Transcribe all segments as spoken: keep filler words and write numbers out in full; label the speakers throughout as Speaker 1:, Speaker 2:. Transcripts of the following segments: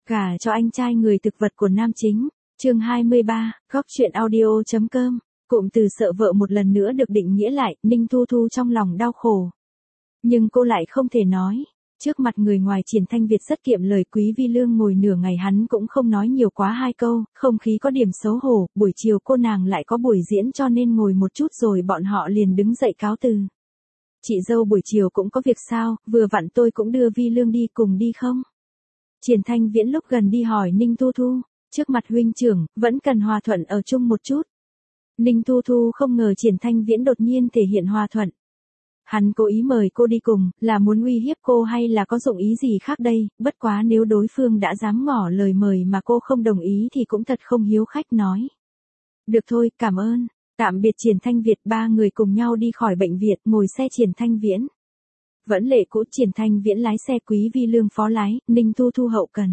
Speaker 1: Gả cho anh trai người thực vật của nam chính. Chương hai mươi ba, góc truyện audio chấm com. Cụm từ sợ vợ một lần nữa được định nghĩa lại, Ninh Thu Thu trong lòng đau khổ. Nhưng cô lại không thể nói. Trước mặt người ngoài Triển Thanh Việt rất kiệm lời, Quý Vi Lương ngồi nửa ngày hắn cũng không nói nhiều quá hai câu, không khí có điểm xấu hổ, buổi chiều cô nàng lại có buổi diễn cho nên ngồi một chút rồi bọn họ liền đứng dậy cáo từ. Chị dâu buổi chiều cũng có việc sao, vừa vặn tôi cũng đưa Vi Lương đi cùng đi không? Triển Thanh Viễn lúc gần đi hỏi Ninh Thu Thu, trước mặt huynh trưởng, vẫn cần hòa thuận ở chung một chút. Ninh Thu Thu không ngờ Triển Thanh Viễn đột nhiên thể hiện hòa thuận. Hắn cố ý mời cô đi cùng, là muốn uy hiếp cô hay là có dụng ý gì khác đây, bất quá nếu đối phương đã dám ngỏ lời mời mà cô không đồng ý thì cũng thật không hiếu khách nói. Được thôi, cảm ơn, tạm biệt Triển Thanh Việt. Ba người cùng nhau đi khỏi bệnh viện, ngồi xe Triển Thanh Viễn. Vẫn lệ cũ, Triển Thanh Viễn lái xe, Quý Vi Lương phó lái, Ninh Thu Thu hậu cần.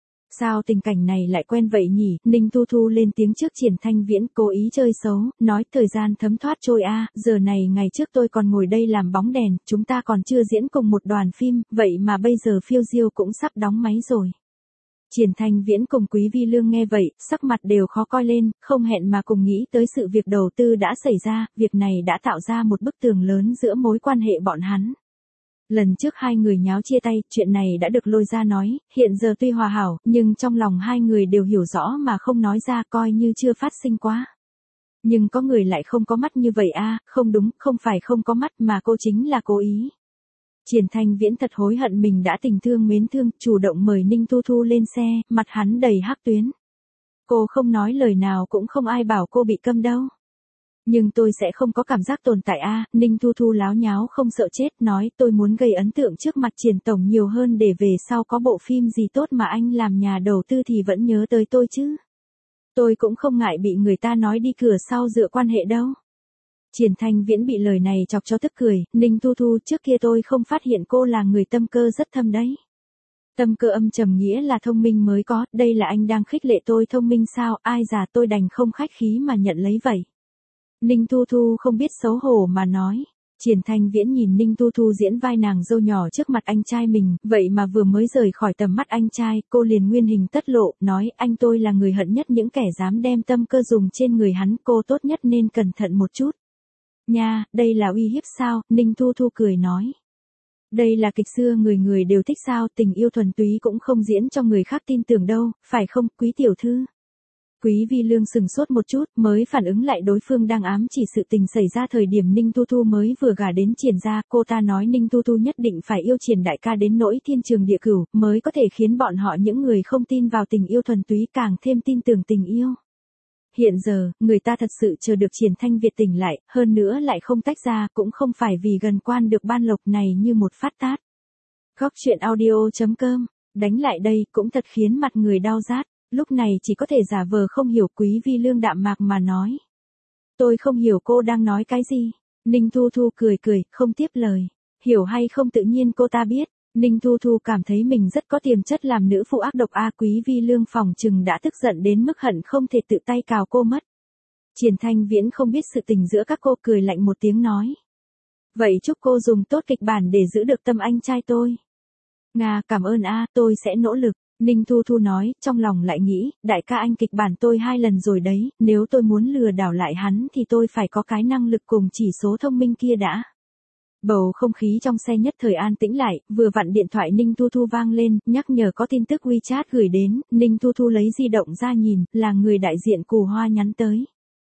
Speaker 1: Sao tình cảnh này lại quen vậy nhỉ? Ninh Thu Thu lên tiếng trước Triển Thanh Viễn, cố ý chơi xấu, nói thời gian thấm thoát trôi a, giờ này ngày trước tôi còn ngồi đây làm bóng đèn, chúng ta còn chưa diễn cùng một đoàn phim, vậy mà bây giờ phiêu diêu cũng sắp đóng máy rồi. Triển Thanh Viễn cùng Quý Vi Lương nghe vậy, sắc mặt đều khó coi lên, không hẹn mà cùng nghĩ tới sự việc đầu tư đã xảy ra, việc này đã tạo ra một bức tường lớn giữa mối quan hệ bọn hắn. Lần trước hai người nháo chia tay, chuyện này đã được lôi ra nói, hiện giờ tuy hòa hảo, nhưng trong lòng hai người đều hiểu rõ mà không nói ra, coi như chưa phát sinh quá. Nhưng có người lại không có mắt như vậy a, không đúng, không phải không có mắt mà cô chính là cố ý. Triển Thanh Viễn thật hối hận mình đã tình thương mến thương, chủ động mời Ninh Thu Thu lên xe, mặt hắn đầy hắc tuyến. Cô không nói lời nào cũng không ai bảo cô bị câm đâu. Nhưng tôi sẽ không có cảm giác tồn tại a, Ninh Thu Thu láo nháo không sợ chết, nói tôi muốn gây ấn tượng trước mặt Triển tổng nhiều hơn để về sau có bộ phim gì tốt mà anh làm nhà đầu tư thì vẫn nhớ tới tôi chứ. Tôi cũng không ngại bị người ta nói đi cửa sau dựa quan hệ đâu. Triển Thanh Viễn bị lời này chọc cho tức cười, Ninh Thu Thu, trước kia tôi không phát hiện cô là người tâm cơ rất thâm đấy. Tâm cơ âm trầm nghĩa là thông minh mới có, đây là anh đang khích lệ tôi thông minh sao, ai già tôi đành không khách khí mà nhận lấy vậy. Ninh Thu Thu không biết xấu hổ mà nói. Triển Thanh Viễn nhìn Ninh Thu Thu diễn vai nàng dâu nhỏ trước mặt anh trai mình, vậy mà vừa mới rời khỏi tầm mắt anh trai, cô liền nguyên hình tất lộ, nói anh tôi là người hận nhất những kẻ dám đem tâm cơ dùng trên người hắn, cô tốt nhất nên cẩn thận một chút. Nha, đây là uy hiếp sao? Ninh Thu Thu cười nói. Đây là kịch xưa người người đều thích sao, tình yêu thuần túy cũng không diễn cho người khác tin tưởng đâu, phải không, Quý tiểu thư? Quý Vi Lương sừng sốt một chút, mới phản ứng lại đối phương đang ám chỉ sự tình xảy ra thời điểm Ninh Thu Thu mới vừa gả đến Triển gia, cô ta nói Ninh Thu Thu nhất định phải yêu Triển đại ca đến nỗi thiên trường địa cửu, mới có thể khiến bọn họ những người không tin vào tình yêu thuần túy càng thêm tin tưởng tình yêu. Hiện giờ, người ta thật sự chờ được Triển Thanh Việt tỉnh lại, hơn nữa lại không tách ra, cũng không phải vì gần quan được ban lộc này như một phát tát. Góc truyện audio chấm com, đánh lại đây cũng thật khiến mặt người đau rát. Lúc này chỉ có thể giả vờ không hiểu, Quý Vi Lương đạm mạc mà nói. Tôi không hiểu cô đang nói cái gì. Ninh Thu Thu cười cười, không tiếp lời. Hiểu hay không tự nhiên cô ta biết. Ninh Thu Thu cảm thấy mình rất có tiềm chất làm nữ phụ ác độc a, Quý Vi Lương phòng chừng đã tức giận đến mức hận không thể tự tay cào cô mất. Triển Thanh Viễn không biết sự tình giữa các cô, cười lạnh một tiếng nói. Vậy chúc cô dùng tốt kịch bản để giữ được tâm anh trai tôi. Nga, cảm ơn a, tôi sẽ nỗ lực. Ninh Thu Thu nói, trong lòng lại nghĩ, đại ca anh kịch bản tôi hai lần rồi đấy, nếu tôi muốn lừa đảo lại hắn thì tôi phải có cái năng lực cùng chỉ số thông minh kia đã. Bầu không khí trong xe nhất thời an tĩnh lại, vừa vặn điện thoại Ninh Thu Thu vang lên, nhắc nhở có tin tức WeChat gửi đến, Ninh Thu Thu lấy di động ra nhìn, là người đại diện Cù Hoa nhắn tới.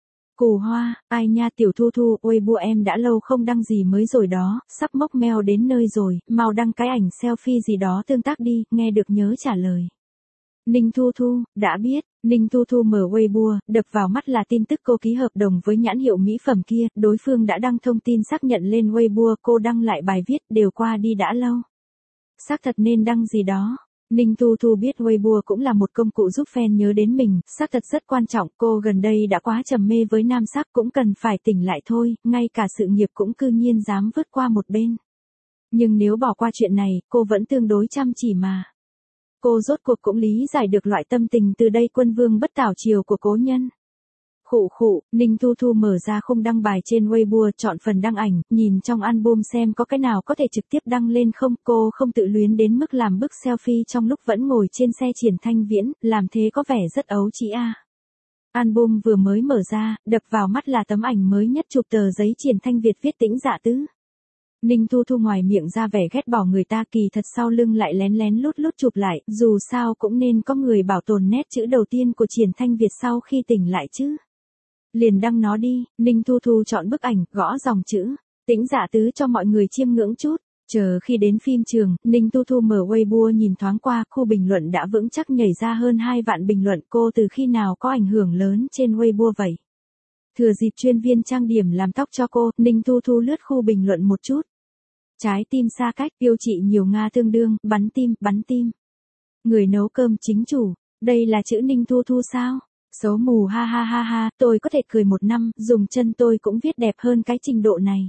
Speaker 1: Cù Hoa, ai nha tiểu Thu Thu, ôi bua em đã lâu không đăng gì mới rồi đó, sắp mốc mail đến nơi rồi, mau đăng cái ảnh selfie gì đó tương tác đi, nghe được nhớ trả lời. Ninh Thu Thu, đã biết, Ninh Thu Thu mở Weibo, đập vào mắt là tin tức cô ký hợp đồng với nhãn hiệu mỹ phẩm kia, đối phương đã đăng thông tin xác nhận lên Weibo, cô đăng lại bài viết, đều qua đi đã lâu. Xác thật nên đăng gì đó. Ninh Thu Thu biết Weibo cũng là một công cụ giúp fan nhớ đến mình, xác thật rất quan trọng, cô gần đây đã quá trầm mê với nam sắc cũng cần phải tỉnh lại thôi, ngay cả sự nghiệp cũng cư nhiên dám vứt qua một bên. Nhưng nếu bỏ qua chuyện này, cô vẫn tương đối chăm chỉ mà. Cô rốt cuộc cũng lý giải được loại tâm tình từ đây quân vương bất tảo triều của cố nhân. Khụ khụ, Ninh Thu Thu mở ra khung đăng bài trên Weibo, chọn phần đăng ảnh, nhìn trong album xem có cái nào có thể trực tiếp đăng lên không, cô không tự luyến đến mức làm bức selfie trong lúc vẫn ngồi trên xe Triển Thanh Viễn, làm thế có vẻ rất ấu trĩ a. Album vừa mới mở ra, đập vào mắt là tấm ảnh mới nhất chụp tờ giấy Triển Thanh Việt viết Tĩnh Dạ Tứ. Ninh Thu Thu ngoài miệng ra vẻ ghét bỏ người ta, kỳ thật sau lưng lại lén lén lút lút chụp lại, dù sao cũng nên có người bảo tồn nét chữ đầu tiên của Triển Thanh Việt sau khi tỉnh lại chứ. Liền đăng nó đi, Ninh Thu Thu chọn bức ảnh, gõ dòng chữ Tĩnh Dạ Tứ cho mọi người chiêm ngưỡng chút. Chờ khi đến phim trường, Ninh Thu Thu mở Weibo nhìn thoáng qua, khu bình luận đã vững chắc nhảy ra hơn hai vạn bình luận, cô từ khi nào có ảnh hưởng lớn trên Weibo vậy? Thừa dịp chuyên viên trang điểm làm tóc cho cô, Ninh Thu Thu lướt khu bình luận một chút. Trái tim xa cách, yêu chị nhiều Nga tương đương, bắn tim, bắn tim. Người nấu cơm chính chủ, đây là chữ Ninh Thu Thu sao? Xấu mù ha ha ha ha, tôi có thể cười một năm, dùng chân tôi cũng viết đẹp hơn cái trình độ này.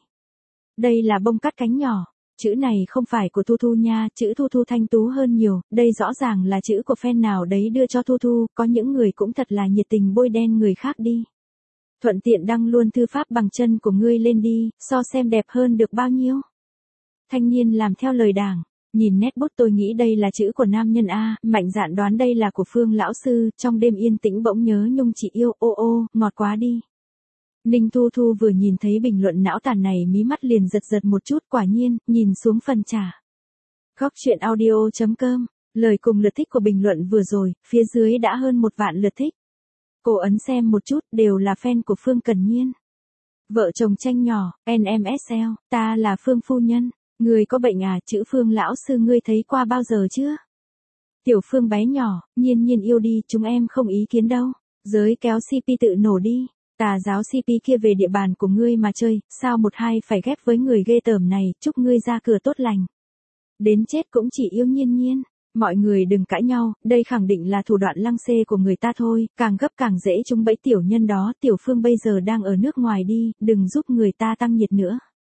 Speaker 1: Đây là bông cắt cánh nhỏ, chữ này không phải của Thu Thu nha, chữ Thu Thu thanh tú hơn nhiều, đây rõ ràng là chữ của fan nào đấy đưa cho Thu Thu, có những người cũng thật là nhiệt tình bôi đen người khác đi. Thuận tiện đăng luôn thư pháp bằng chân của ngươi lên đi, so xem đẹp hơn được bao nhiêu. Thanh niên làm theo lời đảng. Nhìn nét bút tôi nghĩ đây là chữ của nam nhân A, mạnh dạn đoán đây là của Phương lão sư, trong đêm yên tĩnh bỗng nhớ nhung chị yêu, ô ô, ngọt quá đi. Ninh Thu Thu vừa nhìn thấy bình luận não tàn này mí mắt liền giật giật một chút, quả nhiên, nhìn xuống phần trả. Góc truyện audio chấm com, lời cùng lượt thích của bình luận vừa rồi, phía dưới đã hơn một vạn lượt thích. Cô ấn xem một chút, đều là fan của Phương Cần Nhiên. Vợ chồng tranh nhỏ, en em ét lờ, ta là Phương phu nhân. Ngươi có bệnh à, chữ Phương lão sư ngươi thấy qua bao giờ chưa? Tiểu Phương bé nhỏ, Nhiên Nhiên yêu đi, chúng em không ý kiến đâu. Giới kéo xê pê tự nổ đi. Tà giáo xê pê kia về địa bàn của ngươi mà chơi, sao một hai phải ghép với người ghê tởm này, chúc ngươi ra cửa tốt lành. Đến chết cũng chỉ yêu Nhiên Nhiên. Mọi người đừng cãi nhau, đây khẳng định là thủ đoạn lăng xê của người ta thôi, càng gấp càng dễ trúng bẫy tiểu nhân đó, Tiểu Phương bây giờ đang ở nước ngoài đi, đừng giúp người ta tăng nhiệt nữa.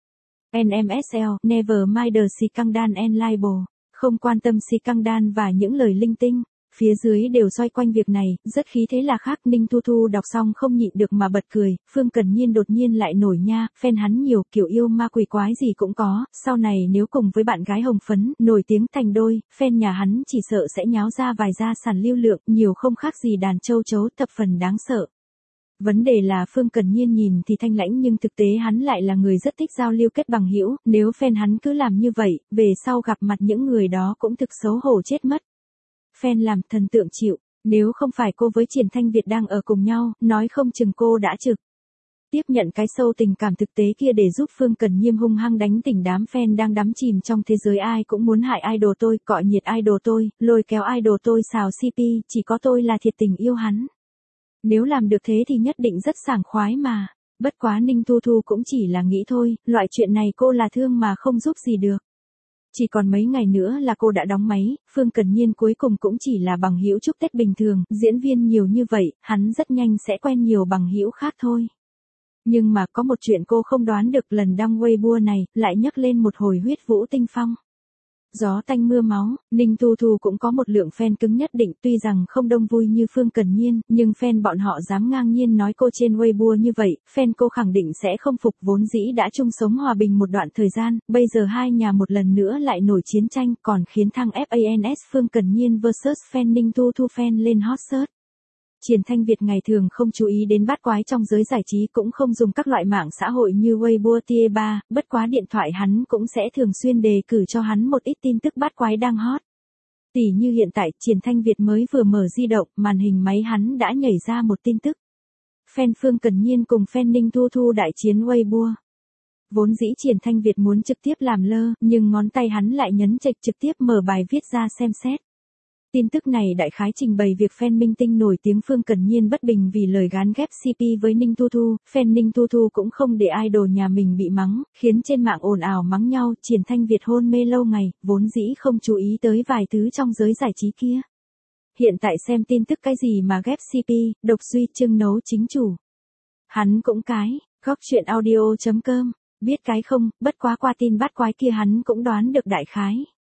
Speaker 1: en em ét lờ, Never Mind the Scandal and Libel, không quan tâm scandal và những lời linh tinh. Phía dưới đều xoay quanh việc này, rất khí thế là khác. Ninh Thu Thu đọc xong không nhịn được mà bật cười, Phương Cần Nhiên đột nhiên lại nổi nha, fan hắn nhiều, kiểu yêu ma quỷ quái gì cũng có, sau này nếu cùng với bạn gái hồng phấn, nổi tiếng thành đôi, fan nhà hắn chỉ sợ sẽ nháo ra vài gia sản lưu lượng, nhiều không khác gì đàn châu chấu, thập phần đáng sợ. Vấn đề là Phương Cần Nhiên nhìn thì thanh lãnh nhưng thực tế hắn lại là người rất thích giao lưu kết bằng hữu, nếu fan hắn cứ làm như vậy, về sau gặp mặt những người đó cũng thực xấu hổ chết mất. Fan làm thần tượng chịu, nếu không phải cô với Triển Thanh Việt đang ở cùng nhau, nói không chừng cô đã trực tiếp nhận cái sâu tình cảm thực tế kia để giúp Phương Cần Nhiên hung hăng đánh tỉnh đám fan đang đắm chìm trong thế giới ai cũng muốn hại idol tôi, cọi nhiệt idol tôi, lôi kéo idol tôi xào xê pê, chỉ có tôi là thiệt tình yêu hắn. Nếu làm được thế thì nhất định rất sảng khoái mà. Bất quá Ninh Thu Thu cũng chỉ là nghĩ thôi, loại chuyện này cô là thương mà không giúp gì được. Chỉ còn mấy ngày nữa là cô đã đóng máy, Phương Cần Nhiên cuối cùng cũng chỉ là bằng hữu chúc Tết bình thường, diễn viên nhiều như vậy, hắn rất nhanh sẽ quen nhiều bằng hữu khác thôi. Nhưng mà có một chuyện cô không đoán được, lần đăng Weibo này, lại nhắc lên một hồi huyết vũ tinh phong. Gió tanh mưa máu, Ninh Thu Thu cũng có một lượng fan cứng nhất định, tuy rằng không đông vui như Phương Cần Nhiên, nhưng fan bọn họ dám ngang nhiên nói cô trên Weibo như vậy, fan cô khẳng định sẽ không phục, vốn dĩ đã chung sống hòa bình một đoạn thời gian, bây giờ hai nhà một lần nữa lại nổi chiến tranh, còn khiến thăng fans Phương Cần Nhiên versus fan Ninh Thu Thu fan lên hot search. Triển Thanh Việt ngày thường không chú ý đến bát quái trong giới giải trí, cũng không dùng các loại mạng xã hội như Weibo Tie ba, bất quá điện thoại hắn cũng sẽ thường xuyên đề cử cho hắn một ít tin tức bát quái đang hot. Tỷ như hiện tại, Triển Thanh Việt mới vừa mở di động, màn hình máy hắn đã nhảy ra một tin tức. Fan Phương Cần Nhiên cùng fan Ninh Thu Thu đại chiến Weibo. Vốn dĩ Triển Thanh Việt muốn trực tiếp làm lơ, nhưng ngón tay hắn lại nhấn chệch trực tiếp mở bài viết ra xem xét. Tin tức này đại khái trình bày việc fan minh tinh nổi tiếng Phương Cần Nhiên bất bình vì lời gán ghép xê pê với Ninh Thu Thu, fan Ninh Thu Thu cũng không để idol nhà mình bị mắng, khiến trên mạng ồn ào mắng nhau, Triển Thanh Việt hôn mê lâu ngày, vốn dĩ không chú ý tới vài thứ trong giới giải trí kia. Hiện tại xem tin tức cái gì mà ghép xê pê, độc duy Trưng nấu chính chủ. Hắn cũng cái, góc truyện audio chấm com, biết cái không, bất quá qua tin bắt quái kia hắn cũng đoán được đại khái.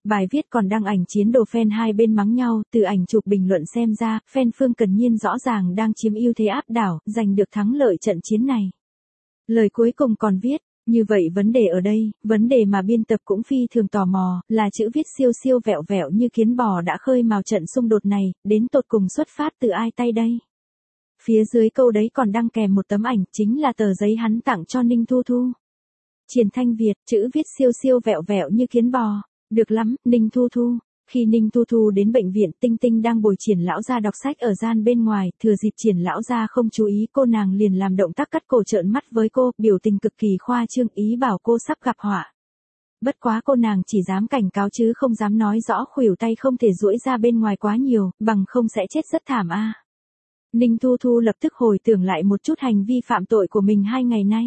Speaker 1: Bài viết còn đăng ảnh chiến đồ fan hai bên mắng nhau, từ ảnh chụp bình luận xem ra, fan Phương Cần Nhiên rõ ràng đang chiếm ưu thế áp đảo, giành được thắng lợi trận chiến này. Lời cuối cùng còn viết, như vậy vấn đề ở đây, vấn đề mà biên tập cũng phi thường tò mò, là chữ viết siêu siêu vẹo vẹo như kiến bò đã khơi mào trận xung đột này, đến tột cùng xuất phát từ ai tay đây? Phía dưới câu đấy còn đăng kèm một tấm ảnh, chính là tờ giấy hắn tặng cho Ninh Thu Thu. Triển Thanh Việt, chữ viết siêu siêu vẹo vẹo như kiến bò. Được lắm, Ninh Thu Thu. Khi Ninh Thu Thu đến bệnh viện, Tinh Tinh đang bồi Triển lão gia đọc sách ở gian bên ngoài, thừa dịp Triển lão gia không chú ý, cô nàng liền làm động tác cắt cổ trợn mắt với cô, biểu tình cực kỳ khoa trương, ý bảo cô sắp gặp họa. Bất quá cô nàng chỉ dám cảnh cáo chứ không dám nói rõ, khuỷu tay không thể duỗi ra bên ngoài quá nhiều, bằng không sẽ chết rất thảm a. À. Ninh Thu Thu lập tức hồi tưởng lại một chút hành vi phạm tội của mình hai ngày nay.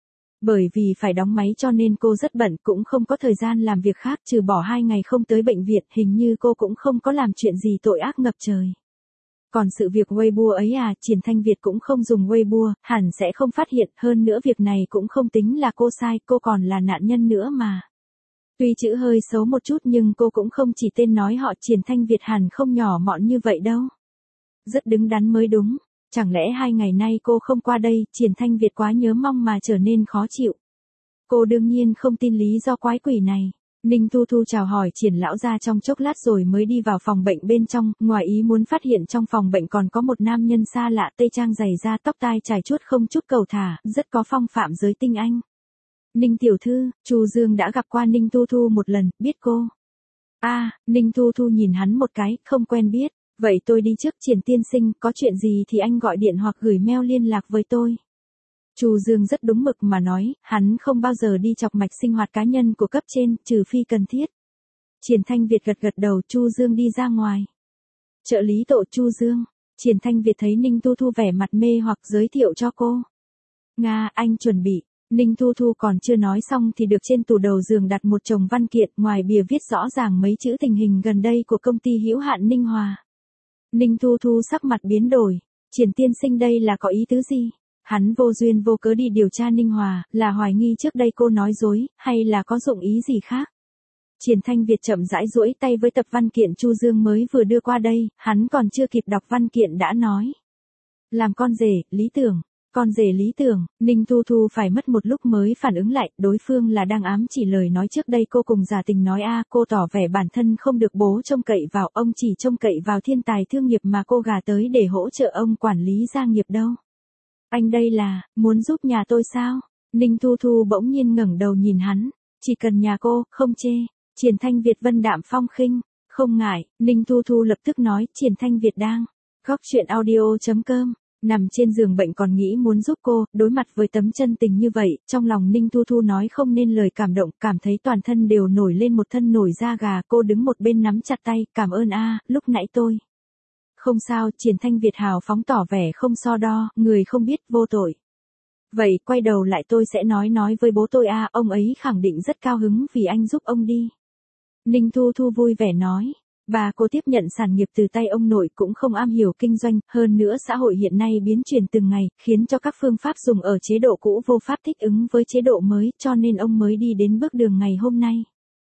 Speaker 1: Bởi vì phải đóng máy cho nên cô rất bận, cũng không có thời gian làm việc khác, trừ bỏ hai ngày không tới bệnh viện, hình như cô cũng không có làm chuyện gì tội ác ngập trời. Còn sự việc Weibo ấy à, Triển Thanh Việt cũng không dùng Weibo, hẳn sẽ không phát hiện, hơn nữa việc này cũng không tính là cô sai, cô còn là nạn nhân nữa mà. Tuy chữ hơi xấu một chút nhưng cô cũng không chỉ tên nói họ, Triển Thanh Việt hẳn không nhỏ mọn như vậy đâu. Rất đứng đắn mới đúng. Chẳng lẽ hai ngày nay cô không qua đây, Triển Thanh Việt quá nhớ mong mà trở nên khó chịu. Cô đương nhiên không tin lý do quái quỷ này. Ninh Thu Thu chào hỏi Triển lão gia trong chốc lát rồi mới đi vào phòng bệnh bên trong, ngoài ý muốn phát hiện trong phòng bệnh còn có một nam nhân xa lạ, tây trang dày da, tóc tai trải chuốt không chút cầu thả, rất có phong phạm giới tinh anh. Ninh tiểu thư, Chu Dương đã gặp qua Ninh Thu Thu một lần, biết cô. A, à, Ninh Thu Thu nhìn hắn một cái, không quen biết. Vậy tôi đi trước, Triển tiên sinh, có chuyện gì thì anh gọi điện hoặc gửi mail liên lạc với tôi. Chu Dương rất đúng mực mà nói, hắn không bao giờ đi chọc mạch sinh hoạt cá nhân của cấp trên, trừ phi cần thiết. Triển Thanh Việt gật gật đầu, Chu Dương đi ra ngoài. Trợ lý tổ Chu Dương, Triển Thanh Việt thấy Ninh Thu Thu vẻ mặt mê hoặc giới thiệu cho cô. Nga, anh chuẩn bị. Ninh Thu Thu còn chưa nói xong thì được trên tủ đầu giường đặt một chồng văn kiện, ngoài bìa viết rõ ràng mấy chữ tình hình gần đây của công ty hữu hạn Ninh Hòa. Ninh Thu Thu sắc mặt biến đổi, Triển tiên sinh đây là có ý tứ gì? Hắn vô duyên vô cớ đi điều tra Ninh Hòa, là hoài nghi trước đây cô nói dối, hay là có dụng ý gì khác? Triển Thanh Việt chậm rãi duỗi tay với tập văn kiện Chu Dương mới vừa đưa qua đây, hắn còn chưa kịp đọc văn kiện đã nói. Làm con rể, lý tưởng. Con rể lý tưởng, Ninh Thu Thu phải mất một lúc mới phản ứng lại, đối phương là đang ám chỉ lời nói trước đây cô cùng giả tình nói a, à, cô tỏ vẻ bản thân không được bố trông cậy vào, ông chỉ trông cậy vào thiên tài thương nghiệp mà cô gả tới để hỗ trợ ông quản lý gia nghiệp đâu. Anh đây là, muốn giúp nhà tôi sao? Ninh Thu Thu bỗng nhiên ngẩng đầu nhìn hắn, chỉ cần nhà cô, không chê. Triển Thanh Việt vân đạm phong khinh, không ngại, Ninh Thu Thu lập tức nói, Triển Thanh Việt đang, góc chuyện audio chấm com. Nằm trên giường bệnh còn nghĩ muốn giúp cô, đối mặt với tấm chân tình như vậy, trong lòng Ninh Thu Thu nói không nên lời cảm động, cảm thấy toàn thân đều nổi lên một thân nổi da gà, cô đứng một bên nắm chặt tay, cảm ơn a, lúc nãy tôi. Không sao, Triển Thanh Việt hào phóng tỏ vẻ không so đo, người không biết, vô tội. Vậy, quay đầu lại tôi sẽ nói nói với bố tôi a, ông ấy khẳng định rất cao hứng vì anh giúp ông đi. Ninh Thu Thu vui vẻ nói. Bà cô tiếp nhận sản nghiệp từ tay ông nội cũng không am hiểu kinh doanh, hơn nữa xã hội hiện nay biến chuyển từng ngày, khiến cho các phương pháp dùng ở chế độ cũ vô pháp thích ứng với chế độ mới, cho nên ông mới đi đến bước đường ngày hôm nay.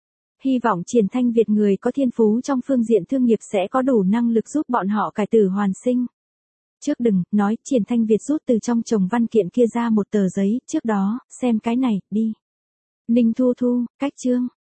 Speaker 1: Hy vọng Triển Thanh Việt người có thiên phú trong phương diện thương nghiệp sẽ có đủ năng lực giúp bọn họ cải tử hoàn sinh. Trước đừng, nói, Triển Thanh Việt rút từ trong chồng văn kiện kia ra một tờ giấy, trước đó, xem cái này, đi. Ninh Thu Thu, cách chương.